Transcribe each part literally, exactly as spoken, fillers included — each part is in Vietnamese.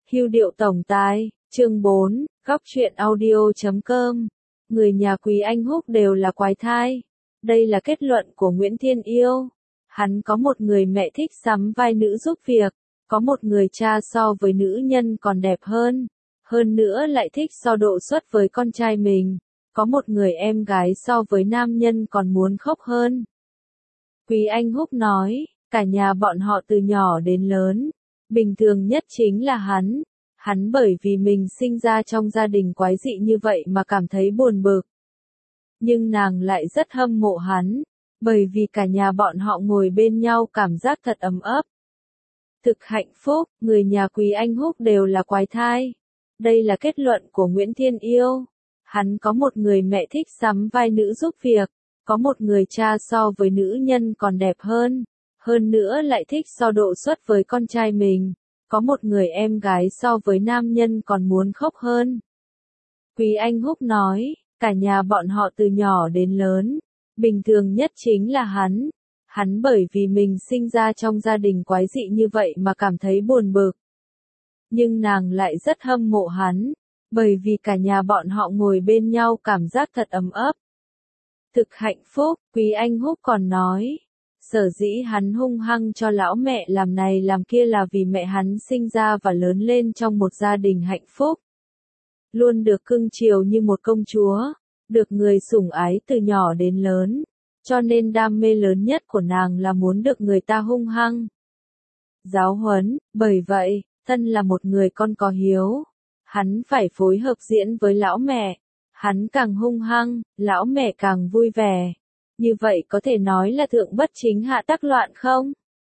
Hưu điệu tổng tài, chương bốn, góc truyện audio chấm com. Người nhà Quý Anh Húc đều là quái thai. Đây là kết luận của Nguyễn Thiên Yêu. Hắn có một người mẹ thích sắm vai nữ giúp việc, có một người cha so với nữ nhân còn đẹp hơn, hơn nữa lại thích so độ xuất với con trai mình, có một người em gái so với nam nhân còn muốn khóc hơn. Quý Anh Húc nói, cả nhà bọn họ từ nhỏ đến lớn, bình thường nhất chính là hắn. Hắn bởi vì mình sinh ra trong gia đình quái dị như vậy mà cảm thấy buồn bực. Nhưng nàng lại rất hâm mộ hắn, bởi vì cả nhà bọn họ ngồi bên nhau cảm giác thật ấm ấp. Thực hạnh phúc, người nhà Quý Anh Húc đều là quái thai. Đây là kết luận của Nguyễn Thiên Yêu. Hắn có một người mẹ thích sắm vai nữ giúp việc, có một người cha so với nữ nhân còn đẹp hơn, hơn nữa lại thích so độ xuất với con trai mình. Có một người em gái so với nam nhân còn muốn khóc hơn. Quý Anh Húc nói, cả nhà bọn họ từ nhỏ đến lớn, bình thường nhất chính là hắn. Hắn bởi vì mình sinh ra trong gia đình quái dị như vậy mà cảm thấy buồn bực. Nhưng nàng lại rất hâm mộ hắn, bởi vì cả nhà bọn họ ngồi bên nhau cảm giác thật ấm ấp. Thực hạnh phúc, Quý Anh Húc còn nói. Sở dĩ hắn hung hăng cho lão mẹ làm này làm kia là vì mẹ hắn sinh ra và lớn lên trong một gia đình hạnh phúc. Luôn được cưng chiều như một công chúa, được người sủng ái từ nhỏ đến lớn, cho nên đam mê lớn nhất của nàng là muốn được người ta hung hăng giáo huấn, bởi vậy, thân là một người con có hiếu, hắn phải phối hợp diễn với lão mẹ, hắn càng hung hăng, lão mẹ càng vui vẻ. Như vậy có thể nói là thượng bất chính hạ tắc loạn không?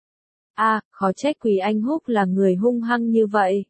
À, khó trách Quý Anh Húc là người hung hăng như vậy.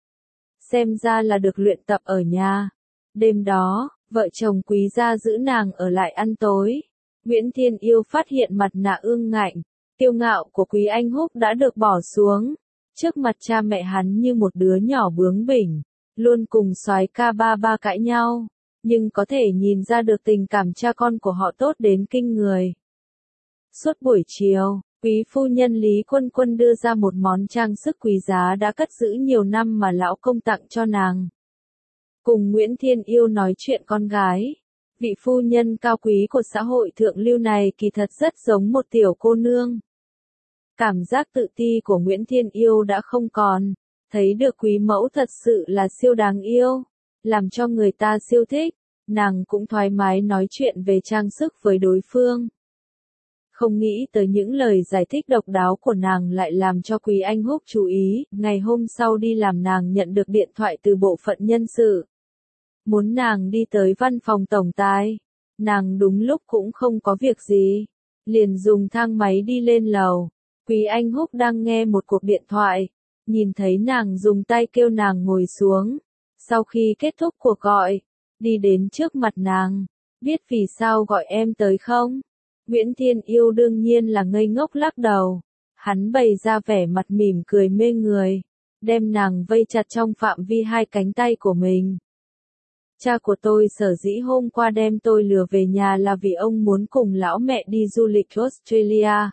Xem ra là được luyện tập ở nhà. Đêm đó, vợ chồng Quý gia giữ nàng ở lại ăn tối. Nguyễn Thiên Yêu phát hiện mặt nạ ương ngạnh, kiêu ngạo của Quý Anh Húc đã được bỏ xuống. Trước mặt cha mẹ hắn như một đứa nhỏ bướng bỉnh, luôn cùng soái ca ba ba cãi nhau. Nhưng có thể nhìn ra được tình cảm cha con của họ tốt đến kinh người. Suốt buổi chiều, quý phu nhân Lý Quân Quân đưa ra một món trang sức quý giá đã cất giữ nhiều năm mà lão công tặng cho nàng. Cùng Nguyễn Thiên Yêu nói chuyện con gái, vị phu nhân cao quý của xã hội thượng lưu này kỳ thật rất giống một tiểu cô nương. Cảm giác tự ti của Nguyễn Thiên Yêu đã không còn, thấy được quý mẫu thật sự là siêu đáng yêu, làm cho người ta siêu thích, nàng cũng thoải mái nói chuyện về trang sức với đối phương. Không nghĩ tới những lời giải thích độc đáo của nàng lại làm cho Quý Anh Húc chú ý, ngày hôm sau đi làm nàng nhận được điện thoại từ bộ phận nhân sự. Muốn nàng đi tới văn phòng tổng tài, nàng đúng lúc cũng không có việc gì, liền dùng thang máy đi lên lầu. Quý Anh Húc đang nghe một cuộc điện thoại, nhìn thấy nàng dùng tay kêu nàng ngồi xuống. Sau khi kết thúc cuộc gọi, đi đến trước mặt nàng, biết vì sao gọi em tới không? Nguyễn Thiên Yêu đương nhiên là ngây ngốc lắc đầu. Hắn bày ra vẻ mặt mỉm cười mê người, đem nàng vây chặt trong phạm vi hai cánh tay của mình. Cha của tôi sở dĩ hôm qua đem tôi lừa về nhà là vì ông muốn cùng lão mẹ đi du lịch Australia.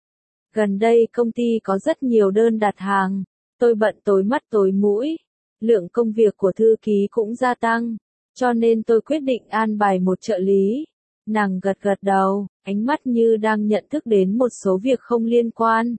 Gần đây công ty có rất nhiều đơn đặt hàng, tôi bận tối mắt tối mũi. Lượng công việc của thư ký cũng gia tăng, cho nên tôi quyết định an bài một trợ lý. Nàng gật gật đầu, ánh mắt như đang nhận thức đến một số việc không liên quan.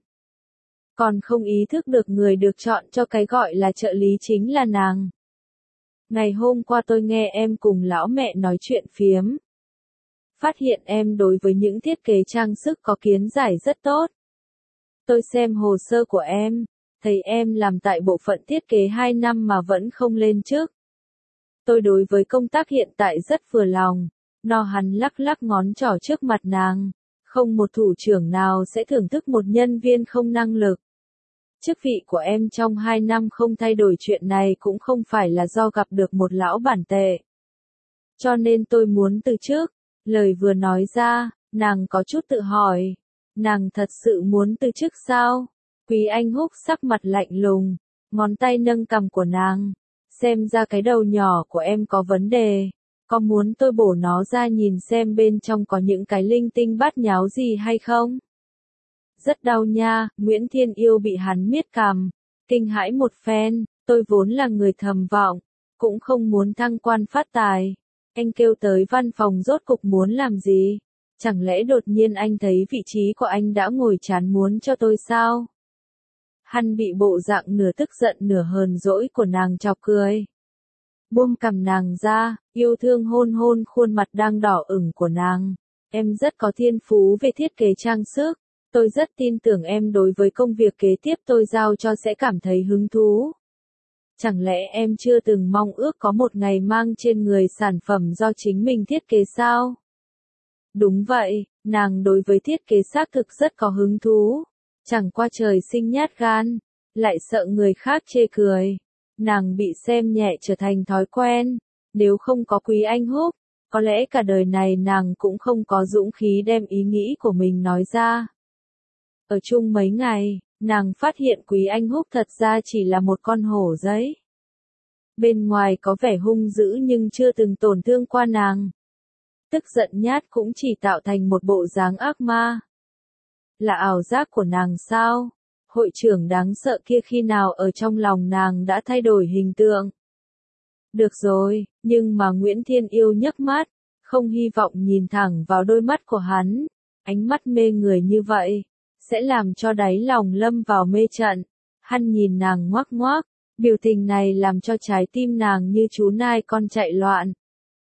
Còn không ý thức được người được chọn cho cái gọi là trợ lý chính là nàng. Ngày hôm qua tôi nghe em cùng lão mẹ nói chuyện phiếm. Phát hiện em đối với những thiết kế trang sức có kiến giải rất tốt. Tôi xem hồ sơ của em, thấy em làm tại bộ phận thiết kế hai năm mà vẫn không lên chức. Tôi đối với công tác hiện tại rất vừa lòng. No hắn lắc lắc ngón trỏ trước mặt nàng. Không một thủ trưởng nào sẽ thưởng thức một nhân viên không năng lực. Chức vị của em trong hai năm không thay đổi, chuyện này cũng không phải là do gặp được một lão bản tệ. Cho nên tôi muốn từ chức. Lời vừa nói ra, nàng có chút tự hỏi. Nàng thật sự muốn từ chức sao? Quý Anh Húc sắc mặt lạnh lùng, ngón tay nâng cằm của nàng. Xem ra cái đầu nhỏ của em có vấn đề. Có muốn tôi bổ nó ra nhìn xem bên trong có những cái linh tinh bát nháo gì hay không? Rất đau nha, Nguyễn Thiên Yêu bị hắn miết cằm, kinh hãi một phen. Tôi vốn là người thầm vọng, cũng không muốn thăng quan phát tài. Anh kêu tới văn phòng rốt cục muốn làm gì? Chẳng lẽ đột nhiên anh thấy vị trí của anh đã ngồi chán muốn cho tôi sao? Hắn bị bộ dạng nửa tức giận nửa hờn dỗi của nàng chọc cười. Buông cằm nàng ra, yêu thương hôn hôn khuôn mặt đang đỏ ửng của nàng. Em rất có thiên phú về thiết kế trang sức. Tôi rất tin tưởng em đối với công việc kế tiếp tôi giao cho sẽ cảm thấy hứng thú. Chẳng lẽ em chưa từng mong ước có một ngày mang trên người sản phẩm do chính mình thiết kế sao? Đúng vậy, nàng đối với thiết kế xác thực rất có hứng thú. Chẳng qua trời sinh nhát gan, lại sợ người khác chê cười. Nàng bị xem nhẹ trở thành thói quen. Nếu không có Quý Anh Húc, có lẽ cả đời này nàng cũng không có dũng khí đem ý nghĩ của mình nói ra. Ở chung mấy ngày, nàng phát hiện Quý Anh Húc thật ra chỉ là một con hổ giấy. Bên ngoài có vẻ hung dữ nhưng chưa từng tổn thương qua nàng. Tức giận nhát cũng chỉ tạo thành một bộ dáng ác ma. Là ảo giác của nàng sao? Hội trưởng đáng sợ kia khi nào ở trong lòng nàng đã thay đổi hình tượng. Được rồi, nhưng mà Nguyễn Thiên Yêu nhấc mắt, không hy vọng nhìn thẳng vào đôi mắt của hắn. Ánh mắt mê người như vậy, sẽ làm cho đáy lòng lâm vào mê trận. Hắn nhìn nàng ngoác ngoác, biểu tình này làm cho trái tim nàng như chú nai con chạy loạn.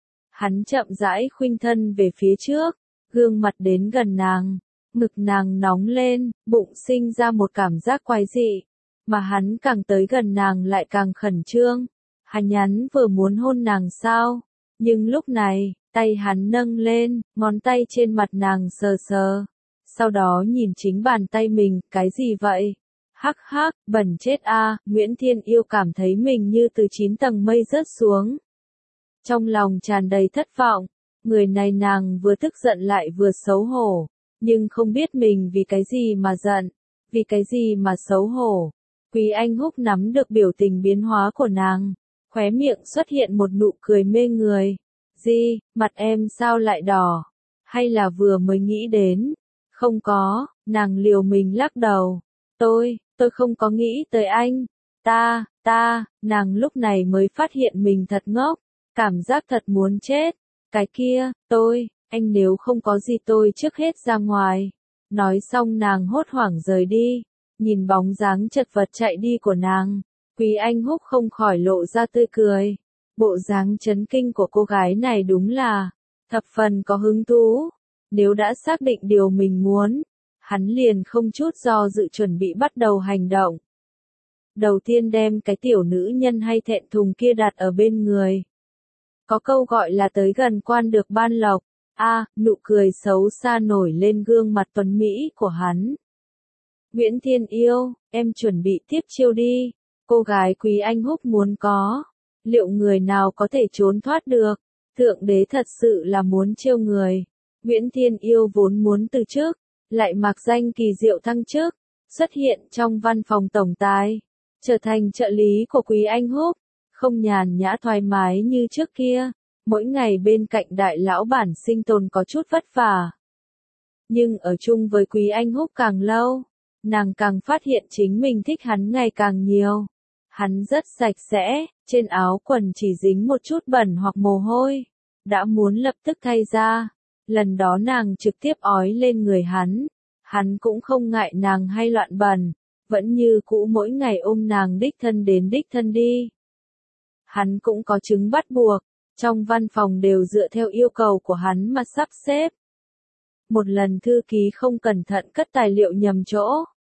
Hắn chậm rãi khuynh thân về phía trước, gương mặt đến gần nàng, ngực nàng nóng lên, bụng sinh ra một cảm giác quái dị, mà hắn càng tới gần nàng lại càng khẩn trương. Hắn nhắn vừa muốn hôn nàng sao, nhưng lúc này, tay hắn nâng lên, ngón tay trên mặt nàng sờ sờ, sau đó nhìn chính bàn tay mình, cái gì vậy? Hắc hắc, bẩn chết a, Nguyễn Thiên Yêu cảm thấy mình như từ chín tầng mây rớt xuống. Trong lòng tràn đầy thất vọng, người này nàng vừa tức giận lại vừa xấu hổ, nhưng không biết mình vì cái gì mà giận, vì cái gì mà xấu hổ. Quý Anh Húc nắm được biểu tình biến hóa của nàng, khóe miệng xuất hiện một nụ cười mê người. Gì, mặt em sao lại đỏ? Hay là vừa mới nghĩ đến? Không có, nàng liều mình lắc đầu. Tôi, tôi không có nghĩ tới anh. Ta, ta, nàng lúc này mới phát hiện mình thật ngốc, cảm giác thật muốn chết. Cái kia, tôi, anh nếu không có gì tôi trước hết ra ngoài. Nói xong nàng hốt hoảng rời đi, nhìn bóng dáng chật vật chạy đi của nàng. Quý Anh Húc không khỏi lộ ra tươi cười. Bộ dáng chấn kinh của cô gái này đúng là thập phần có hứng thú. Nếu đã xác định điều mình muốn, hắn liền không chút do dự chuẩn bị bắt đầu hành động. Đầu tiên đem cái tiểu nữ nhân hay thẹn thùng kia đặt ở bên người. Có câu gọi là tới gần quan được ban lộc. A, à, nụ cười xấu xa nổi lên gương mặt tuấn mỹ của hắn. Nguyễn Thiên Yêu, em chuẩn bị tiếp chiêu đi. Cô gái Quý Anh Húc muốn có. Liệu người nào có thể trốn thoát được? Thượng đế thật sự là muốn chiêu người. Nguyễn Thiên Yêu vốn muốn từ chức, lại mặc danh kỳ diệu thăng chức, xuất hiện trong văn phòng tổng tài, trở thành trợ lý của Quý Anh Húc, không nhàn nhã thoải mái như trước kia, mỗi ngày bên cạnh đại lão bản sinh tồn có chút vất vả. Nhưng ở chung với Quý Anh Húc càng lâu, nàng càng phát hiện chính mình thích hắn ngày càng nhiều. Hắn rất sạch sẽ, trên áo quần chỉ dính một chút bẩn hoặc mồ hôi, đã muốn lập tức thay ra. Lần đó nàng trực tiếp ói lên người hắn, hắn cũng không ngại nàng hay loạn bẩn, vẫn như cũ mỗi ngày ôm nàng đích thân đến đích thân đi. Hắn cũng có chứng bắt buộc, trong văn phòng đều dựa theo yêu cầu của hắn mà sắp xếp. Một lần thư ký không cẩn thận cất tài liệu nhầm chỗ.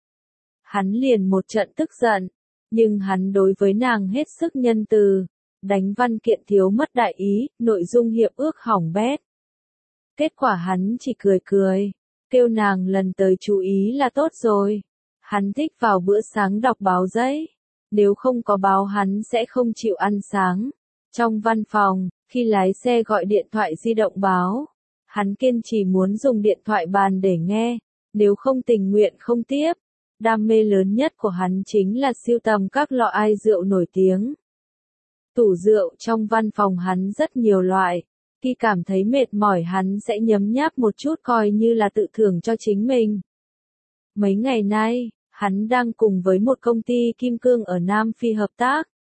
Hắn liền một trận tức giận, nhưng hắn đối với nàng hết sức nhân từ, đánh văn kiện thiếu mất đại ý, nội dung hiệp ước hỏng bét. Kết quả hắn chỉ cười cười, kêu nàng lần tới chú ý là tốt rồi. Hắn thích vào bữa sáng đọc báo giấy, nếu không có báo hắn sẽ không chịu ăn sáng. Trong văn phòng, khi lái xe gọi điện thoại di động báo, hắn kiên trì muốn dùng điện thoại bàn để nghe, nếu không tình nguyện không tiếp. Đam mê lớn nhất của hắn chính là sưu tầm các lọ ai rượu nổi tiếng. Tủ rượu trong văn phòng hắn rất nhiều loại. Khi cảm thấy mệt mỏi hắn sẽ nhấm nháp một chút coi như là tự thưởng cho chính mình. Mấy ngày nay, hắn đang cùng với một công ty kim cương ở Nam Phi hợp tác,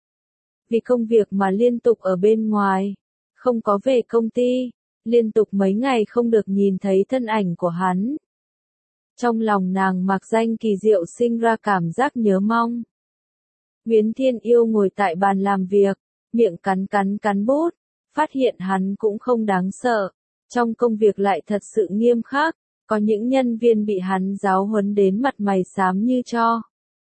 vì công việc mà liên tục ở bên ngoài, không có về công ty, liên tục mấy ngày không được nhìn thấy thân ảnh của hắn. Trong lòng nàng Mạc Danh kỳ diệu sinh ra cảm giác nhớ mong. Nguyễn Thiên Yêu ngồi tại bàn làm việc, miệng cắn cắn cắn bút, phát hiện hắn cũng không đáng sợ, trong công việc lại thật sự nghiêm khắc, có những nhân viên bị hắn giáo huấn đến mặt mày xám như tro.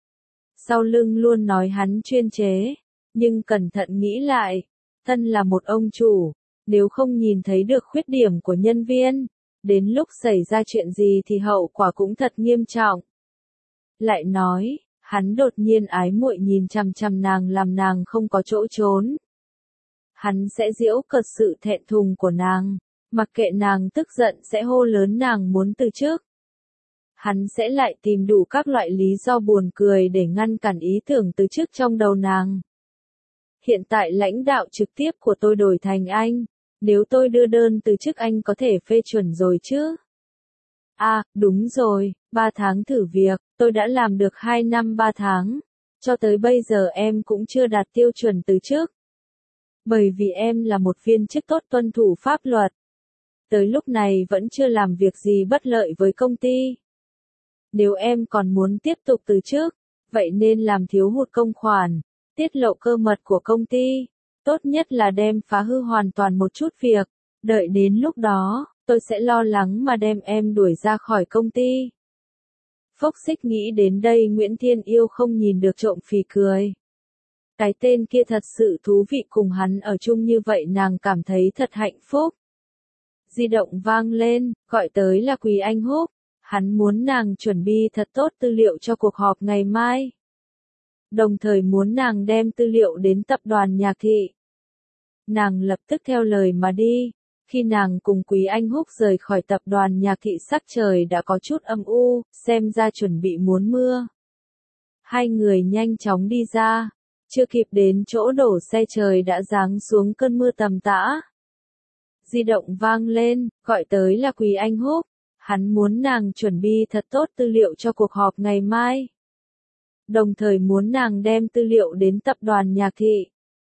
Sau lưng luôn nói hắn chuyên chế, nhưng cẩn thận nghĩ lại, thân là một ông chủ, nếu không nhìn thấy được khuyết điểm của nhân viên, đến lúc xảy ra chuyện gì thì hậu quả cũng thật nghiêm trọng. Lại nói, hắn đột nhiên ái muội nhìn chằm chằm nàng làm nàng không có chỗ trốn. Hắn sẽ giễu cợt sự thẹn thùng của nàng, mặc kệ nàng tức giận sẽ hô lớn nàng muốn từ chức. Hắn sẽ lại tìm đủ các loại lý do buồn cười để ngăn cản ý tưởng từ chức trong đầu nàng. Hiện tại lãnh đạo trực tiếp của tôi đổi thành anh, nếu tôi đưa đơn từ chức anh có thể phê chuẩn rồi chứ? À, đúng rồi, ba tháng thử việc, tôi đã làm được hai năm ba tháng. Cho tới bây giờ em cũng chưa đạt tiêu chuẩn từ chức. Bởi vì em là một viên chức tốt tuân thủ pháp luật. Tới lúc này vẫn chưa làm việc gì bất lợi với công ty. Nếu em còn muốn tiếp tục từ chức, vậy nên làm thiếu hụt công khoản, tiết lộ cơ mật của công ty. Tốt nhất là đem phá hư hoàn toàn một chút việc. Đợi đến lúc đó, tôi sẽ lo lắng mà đem em đuổi ra khỏi công ty. Phốc Xích nghĩ đến đây Nguyễn Thiên Yêu không nhìn được trộm phì cười. Cái tên kia thật sự thú vị, cùng hắn ở chung như vậy nàng cảm thấy thật hạnh phúc. Di động vang lên, gọi tới là Quý Anh Húc. Hắn muốn nàng chuẩn bị thật tốt tư liệu cho cuộc họp ngày mai. Đồng thời muốn nàng đem tư liệu đến tập đoàn Nhạc Thị. Nàng lập tức theo lời mà đi. Khi nàng cùng Quý Anh Húc rời khỏi tập đoàn Nhạc Thị sắc trời đã có chút âm u, xem ra chuẩn bị muốn mưa. Hai người nhanh chóng đi ra, chưa kịp đến chỗ đổ xe trời đã giáng xuống cơn mưa tầm tã. Di động vang lên, gọi tới là Quý Anh Húc. Hắn muốn nàng chuẩn bị thật tốt tư liệu cho cuộc họp ngày mai. Đồng thời muốn nàng đem tư liệu đến tập đoàn Nhạc Thị.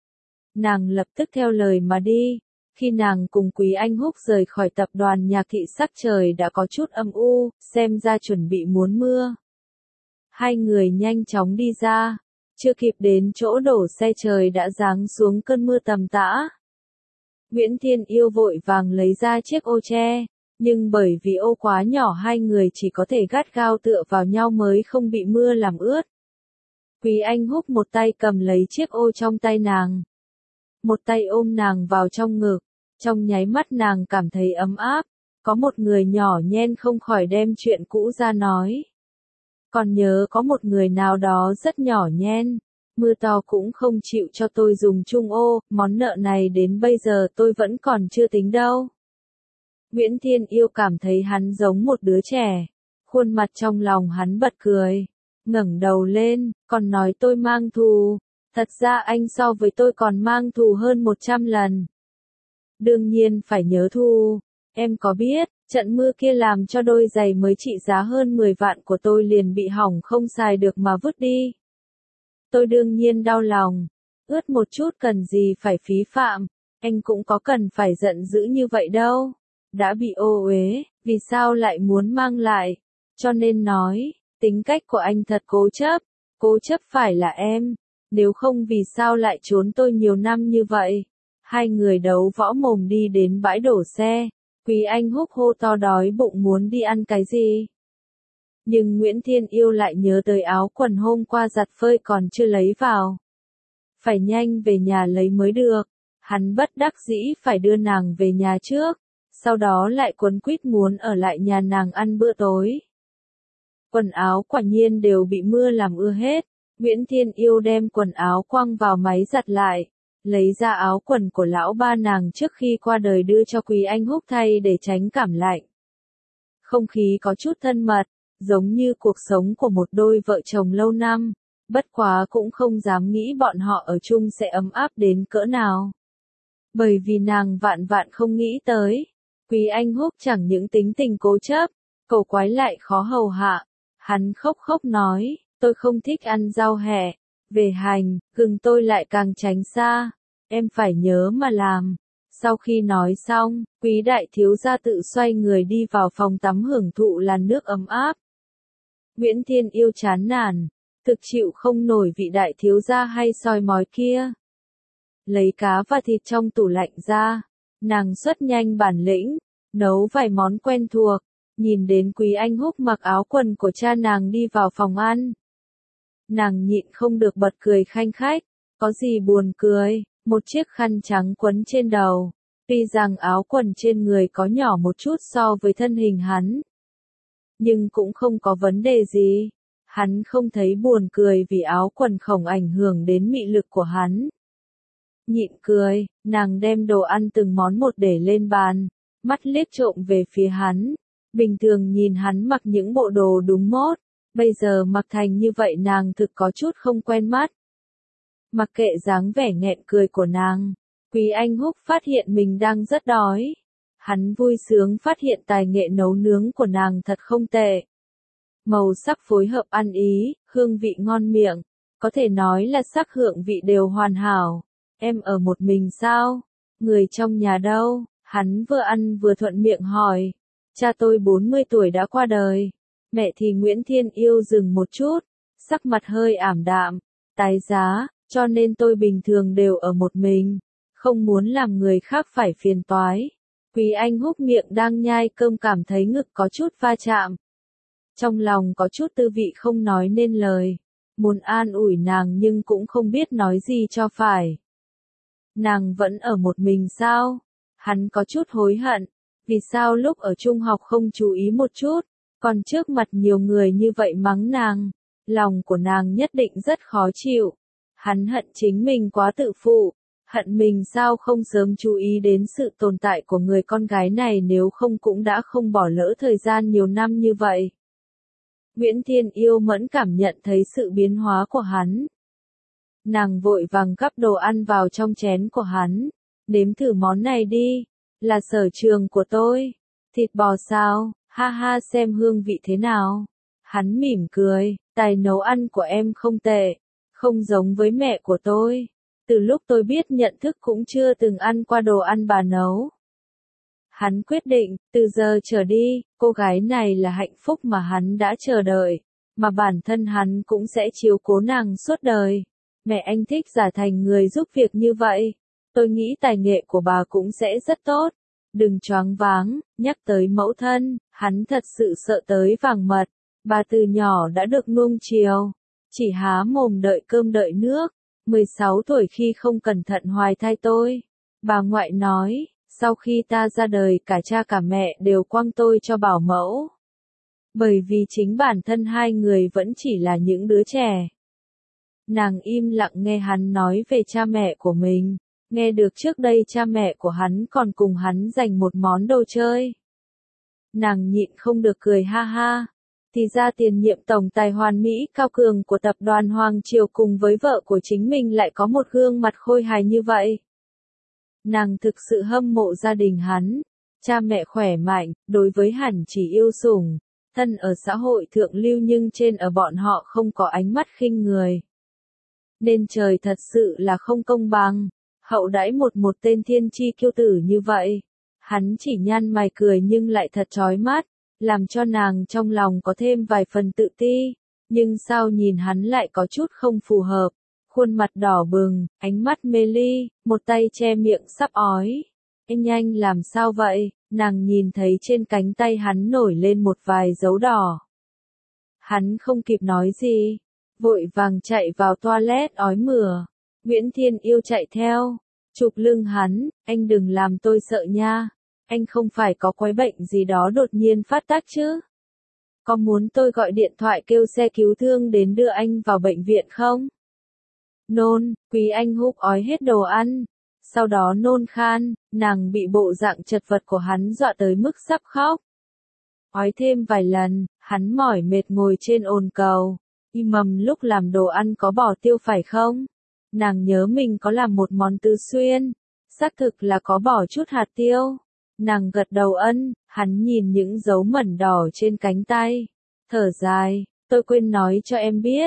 Nàng lập tức theo lời mà đi. Khi nàng cùng Quý Anh Húc rời khỏi tập đoàn Nhạc Thị sắc trời đã có chút âm u, xem ra chuẩn bị muốn mưa. Hai người nhanh chóng đi ra, chưa kịp đến chỗ đổ xe trời đã giáng xuống cơn mưa tầm tã. Nguyễn Thiên Yêu vội vàng lấy ra chiếc ô che, nhưng bởi vì ô quá nhỏ hai người chỉ có thể gắt gao tựa vào nhau mới không bị mưa làm ướt. Quý Anh Húc một tay cầm lấy chiếc ô trong tay nàng, một tay ôm nàng vào trong ngực, trong nháy mắt nàng cảm thấy ấm áp, có một người nhỏ nhen không khỏi đem chuyện cũ ra nói. Còn nhớ có một người nào đó rất nhỏ nhen, mưa to cũng không chịu cho tôi dùng chung ô, món nợ này đến bây giờ tôi vẫn còn chưa tính đâu. Nguyễn Thiên Yêu cảm thấy hắn giống một đứa trẻ, khuôn mặt trong lòng hắn bật cười, ngẩng đầu lên, còn nói tôi mang thù, thật ra anh so với tôi còn mang thù hơn một trăm lần. Đương nhiên phải nhớ thù, em có biết, trận mưa kia làm cho đôi giày mới trị giá hơn mười vạn của tôi liền bị hỏng không xài được mà vứt đi. Tôi đương nhiên đau lòng, ướt một chút cần gì phải phí phạm, anh cũng có cần phải giận dữ như vậy đâu. Đã bị ô uế, vì sao lại muốn mang lại? Cho nên nói, tính cách của anh thật cố chấp, cố chấp phải là em, nếu không vì sao lại trốn tôi nhiều năm như vậy? Hai người đấu võ mồm đi đến bãi đổ xe, Quý Anh Húc hô to đói bụng muốn đi ăn cái gì. Nhưng Nguyễn Thiên Yêu lại nhớ tới áo quần hôm qua giặt phơi còn chưa lấy vào. Phải nhanh về nhà lấy mới được, hắn bất đắc dĩ phải đưa nàng về nhà trước. Sau đó lại quấn quýt muốn ở lại nhà nàng ăn bữa tối. Quần áo quả nhiên đều bị mưa làm ưa hết. Nguyễn Thiên Yêu đem quần áo quăng vào máy giặt lại, lấy ra áo quần của lão ba nàng trước khi qua đời đưa cho Quý Anh Húc thay để tránh cảm lạnh. Không khí có chút thân mật, giống như cuộc sống của một đôi vợ chồng lâu năm, bất quá cũng không dám nghĩ bọn họ ở chung sẽ ấm áp đến cỡ nào. Bởi vì nàng vạn vạn không nghĩ tới. Quý Anh Húc chẳng những tính tình cố chấp, cầu quái lại khó hầu hạ. Hắn khóc khóc nói, tôi không thích ăn rau hẹ, Về hành, gừng tôi lại càng tránh xa. Em phải nhớ mà làm. Sau khi nói xong, quý đại thiếu gia tự xoay người đi vào phòng tắm hưởng thụ làn nước ấm áp. Nguyễn Thiên Yêu chán nản, thực chịu không nổi vị đại thiếu gia hay soi mói kia. Lấy cá và thịt trong tủ lạnh ra, nàng xuất nhanh bản lĩnh, nấu vài món quen thuộc, nhìn đến Quý Anh Húc mặc áo quần của cha nàng đi vào phòng ăn. Nàng nhịn không được bật cười khanh khách, có gì buồn cười, một chiếc khăn trắng quấn trên đầu, tuy rằng áo quần trên người có nhỏ một chút so với thân hình hắn. Nhưng cũng không có vấn đề gì, hắn không thấy buồn cười vì áo quần không ảnh hưởng đến mị lực của hắn. Nhịn cười, nàng đem đồ ăn từng món một để lên bàn, mắt liếc trộm về phía hắn. Bình thường nhìn hắn mặc những bộ đồ đúng mốt, bây giờ mặc thành như vậy nàng thực có chút không quen mắt. Mặc kệ dáng vẻ nghẹn cười của nàng, Quý Anh Húc phát hiện mình đang rất đói. Hắn vui sướng phát hiện tài nghệ nấu nướng của nàng thật không tệ. Màu sắc phối hợp ăn ý, hương vị ngon miệng, có thể nói là sắc hương vị đều hoàn hảo. Em ở một mình sao? Người trong nhà đâu? Hắn vừa ăn vừa thuận miệng hỏi. Cha tôi bốn mươi tuổi đã qua đời. Mẹ thì Nguyễn Thiên Yêu dừng một chút, sắc mặt hơi ảm đạm, tái giá, cho nên tôi bình thường đều ở một mình, không muốn làm người khác phải phiền toái. Quý Anh Húc miệng đang nhai cơm cảm thấy ngực có chút va chạm. Trong lòng có chút tư vị không nói nên lời, muốn an ủi nàng nhưng cũng không biết nói gì cho phải. Nàng vẫn ở một mình sao? Hắn có chút hối hận, vì sao lúc ở trung học không chú ý một chút, còn trước mặt nhiều người như vậy mắng nàng, lòng của nàng nhất định rất khó chịu. Hắn hận chính mình quá tự phụ, hận mình sao không sớm chú ý đến sự tồn tại của người con gái này nếu không cũng đã không bỏ lỡ thời gian nhiều năm như vậy. Nguyễn Thiên Yêu mẫn cảm nhận thấy sự biến hóa của hắn. Nàng vội vàng gắp đồ ăn vào trong chén của hắn, nếm thử món này đi, là sở trường của tôi. Thịt bò sao, ha ha xem hương vị thế nào. Hắn mỉm cười, tài nấu ăn của em không tệ, không giống với mẹ của tôi. Từ lúc tôi biết nhận thức cũng chưa từng ăn qua đồ ăn bà nấu. Hắn quyết định, từ giờ trở đi, cô gái này là hạnh phúc mà hắn đã chờ đợi, mà bản thân hắn cũng sẽ chiếu cố nàng suốt đời. Mẹ anh thích giả thành người giúp việc như vậy. Tôi nghĩ tài nghệ của bà cũng sẽ rất tốt. Đừng choáng váng, nhắc tới mẫu thân, hắn thật sự sợ tới vàng mật. Bà từ nhỏ đã được nuông chiều, chỉ há mồm đợi cơm đợi nước. mười sáu tuổi khi không cẩn thận hoài thai tôi. Bà ngoại nói, sau khi ta ra đời cả cha cả mẹ đều quăng tôi cho bảo mẫu. Bởi vì chính bản thân hai người vẫn chỉ là những đứa trẻ. Nàng im lặng nghe hắn nói về cha mẹ của mình, nghe được trước đây cha mẹ của hắn còn cùng hắn giành một món đồ chơi. Nàng nhịn không được cười ha ha. Thì ra tiền nhiệm tổng tài hoàn mỹ cao cường của tập đoàn Hoàng Triều cùng với vợ của chính mình lại có một gương mặt khôi hài như vậy. Nàng thực sự hâm mộ gia đình hắn, cha mẹ khỏe mạnh, đối với hẳn chỉ yêu sủng, thân ở xã hội thượng lưu nhưng trên ở bọn họ không có ánh mắt khinh người. Nên trời thật sự là không công bằng, hậu đãi một một tên thiên chi kiêu tử như vậy. Hắn chỉ nhăn mày cười nhưng lại thật chói mắt, làm cho nàng trong lòng có thêm vài phần tự ti, nhưng sao nhìn hắn lại có chút không phù hợp, khuôn mặt đỏ bừng, ánh mắt mê ly, một tay che miệng sắp ói. Anh nhanh làm sao vậy? Nàng nhìn thấy trên cánh tay hắn nổi lên một vài dấu đỏ. Hắn không kịp nói gì, vội vàng chạy vào toilet ói mửa. Nguyễn Thiên Yêu chạy theo, chụp lưng hắn, anh đừng làm tôi sợ nha. Anh không phải có quái bệnh gì đó đột nhiên phát tác chứ? Có muốn tôi gọi điện thoại kêu xe cứu thương đến đưa anh vào bệnh viện không? Nôn, Quý Anh Húc ói hết đồ ăn, sau đó nôn khan, nàng bị bộ dạng chật vật của hắn dọa tới mức sắp khóc. Ói thêm vài lần, hắn mỏi mệt ngồi trên ồn cầu. Y mầm lúc làm đồ ăn có bỏ tiêu phải không? Nàng nhớ mình có làm một món tứ xuyên, xác thực là có bỏ chút hạt tiêu. Nàng gật đầu ân, hắn nhìn những dấu mẩn đỏ trên cánh tay, thở dài, tôi quên nói cho em biết,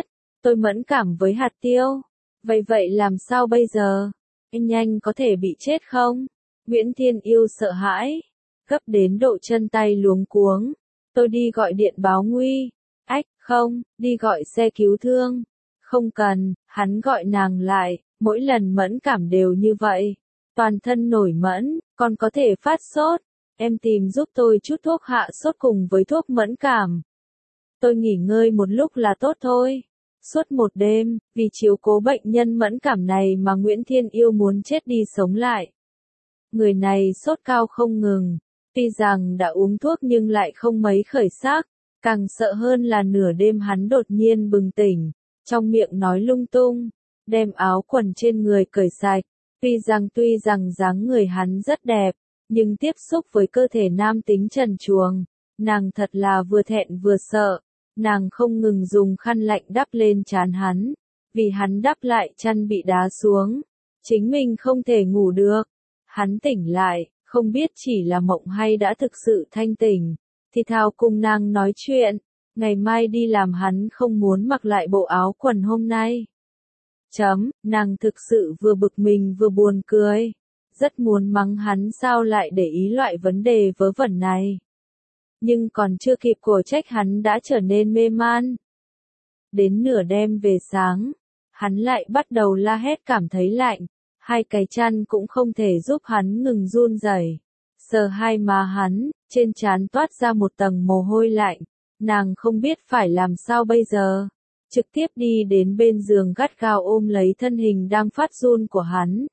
Tôi mẫn cảm với hạt tiêu. Vậy vậy làm sao bây giờ? Anh nhanh có thể bị chết không? Nguyễn Thiên Yêu sợ hãi, gấp đến độ chân tay luống cuống. Tôi đi gọi điện báo nguy. Ách, không, đi gọi xe cứu thương. Không cần, hắn gọi nàng lại, mỗi lần mẫn cảm đều như vậy. Toàn thân nổi mẫn, còn có thể phát sốt. Em tìm giúp tôi chút thuốc hạ sốt cùng với thuốc mẫn cảm. Tôi nghỉ ngơi một lúc là tốt thôi. Suốt một đêm, vì chiếu cố bệnh nhân mẫn cảm này mà Nguyễn Thiên Yêu muốn chết đi sống lại. Người này sốt cao không ngừng, tuy rằng đã uống thuốc nhưng lại không mấy khởi sắc, càng sợ hơn là nửa đêm hắn đột nhiên bừng tỉnh, trong miệng nói lung tung, đem áo quần trên người cởi sạch, tuy rằng tuy rằng dáng người hắn rất đẹp, nhưng tiếp xúc với cơ thể nam tính trần truồng, nàng thật là vừa thẹn vừa sợ. Nàng không ngừng dùng khăn lạnh đắp lên trán hắn, vì hắn đắp lại chăn bị đá xuống, chính mình không thể ngủ được. Hắn tỉnh lại, không biết chỉ là mộng hay đã thực sự thanh tỉnh, thì thào cùng nàng nói chuyện, ngày mai đi làm hắn không muốn mặc lại bộ áo quần hôm nay. Chấm, nàng thực sự vừa bực mình vừa buồn cười, rất muốn mắng hắn sao lại để ý loại vấn đề vớ vẩn này. Nhưng còn chưa kịp cổ trách hắn đã trở nên mê man. Đến nửa đêm về sáng, hắn lại bắt đầu la hét cảm thấy lạnh, hai cái chăn cũng không thể giúp hắn ngừng run rẩy. Sờ hai má hắn, trên trán toát ra một tầng mồ hôi lạnh, nàng không biết phải làm sao bây giờ. Trực tiếp đi đến bên giường gắt gao ôm lấy thân hình đang phát run của hắn.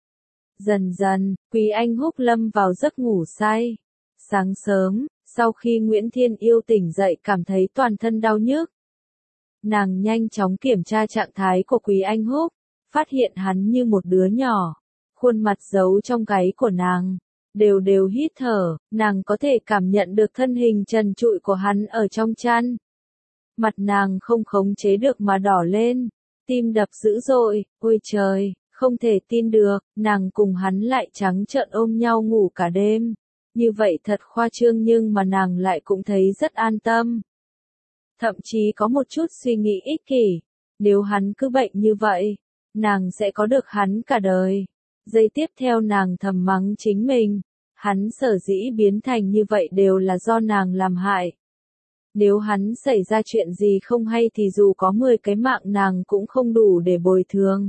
Dần dần, Quý Anh Húc lâm vào giấc ngủ say. Sáng sớm, sau khi Nguyễn Thiên Yêu tỉnh dậy cảm thấy toàn thân đau nhức. Nàng nhanh chóng kiểm tra trạng thái của Quý Anh Húc, phát hiện hắn như một đứa nhỏ, khuôn mặt giấu trong gáy của nàng, đều đều hít thở, nàng có thể cảm nhận được thân hình trần trụi của hắn ở trong chăn. Mặt nàng không khống chế được mà đỏ lên, tim đập dữ dội, ôi trời, không thể tin được, nàng cùng hắn lại trắng trợn ôm nhau ngủ cả đêm. Như vậy thật khoa trương nhưng mà nàng lại cũng thấy rất an tâm. Thậm chí có một chút suy nghĩ ích kỷ, nếu hắn cứ bệnh như vậy, nàng sẽ có được hắn cả đời. Giây tiếp theo nàng thầm mắng chính mình, hắn sở dĩ biến thành như vậy đều là do nàng làm hại. Nếu hắn xảy ra chuyện gì không hay thì dù có mười cái mạng nàng cũng không đủ để bồi thường.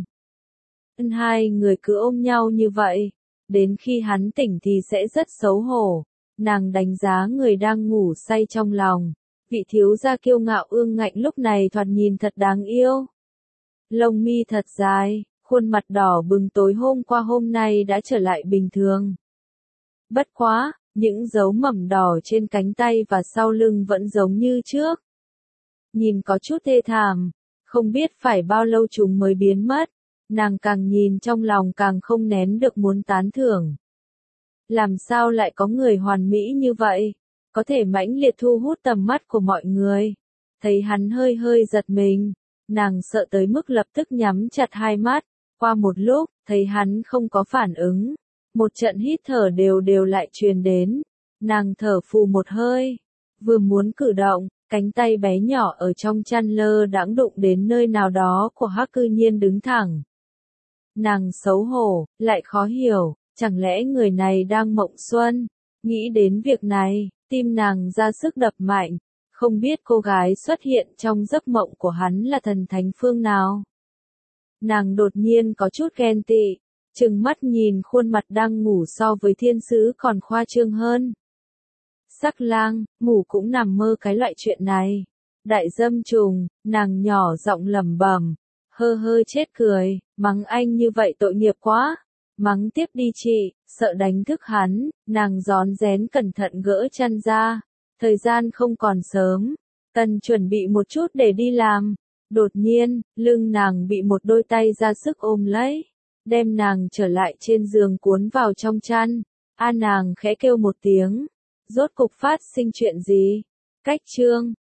Hai người cứ ôm nhau như vậy. Đến khi hắn tỉnh thì sẽ rất xấu hổ. Nàng đánh giá người đang ngủ say trong lòng. Vị thiếu gia kiêu ngạo ương ngạnh lúc này thoạt nhìn thật đáng yêu. Lông mi thật dài, khuôn mặt đỏ bừng tối hôm qua hôm nay đã trở lại bình thường. Bất quá, những dấu mẩm đỏ trên cánh tay và sau lưng vẫn giống như trước. Nhìn có chút thê thảm, không biết phải bao lâu chúng mới biến mất. Nàng càng nhìn trong lòng càng không nén được muốn tán thưởng. Làm sao lại có người hoàn mỹ như vậy, có thể mãnh liệt thu hút tầm mắt của mọi người. Thấy hắn hơi hơi giật mình, nàng sợ tới mức lập tức nhắm chặt hai mắt. Qua một lúc, thấy hắn không có phản ứng, một trận hít thở đều đều lại truyền đến. Nàng thở phù một hơi, vừa muốn cử động, cánh tay bé nhỏ ở trong chăn lơ đãng đụng đến nơi nào đó của Hắc Cư Nhiên đứng thẳng. Nàng xấu hổ, lại khó hiểu, chẳng lẽ người này đang mộng xuân? Nghĩ đến việc này, tim nàng ra sức đập mạnh, không biết cô gái xuất hiện trong giấc mộng của hắn là thần thánh phương nào. Nàng đột nhiên có chút ghen tị, trừng mắt nhìn khuôn mặt đang ngủ so với thiên sứ còn khoa trương hơn. Sắc lang, ngủ cũng nằm mơ cái loại chuyện này. Đại dâm trùng, nàng nhỏ giọng lẩm bẩm. Hơ hơ chết cười, mắng anh như vậy tội nghiệp quá. Mắng tiếp đi chị, sợ đánh thức hắn, nàng rón rén cẩn thận gỡ chăn ra. Thời gian không còn sớm, cần chuẩn bị một chút để đi làm. Đột nhiên, lưng nàng bị một đôi tay ra sức ôm lấy, đem nàng trở lại trên giường cuốn vào trong chăn. A nàng khẽ kêu một tiếng, rốt cục phát sinh chuyện gì? Cách chương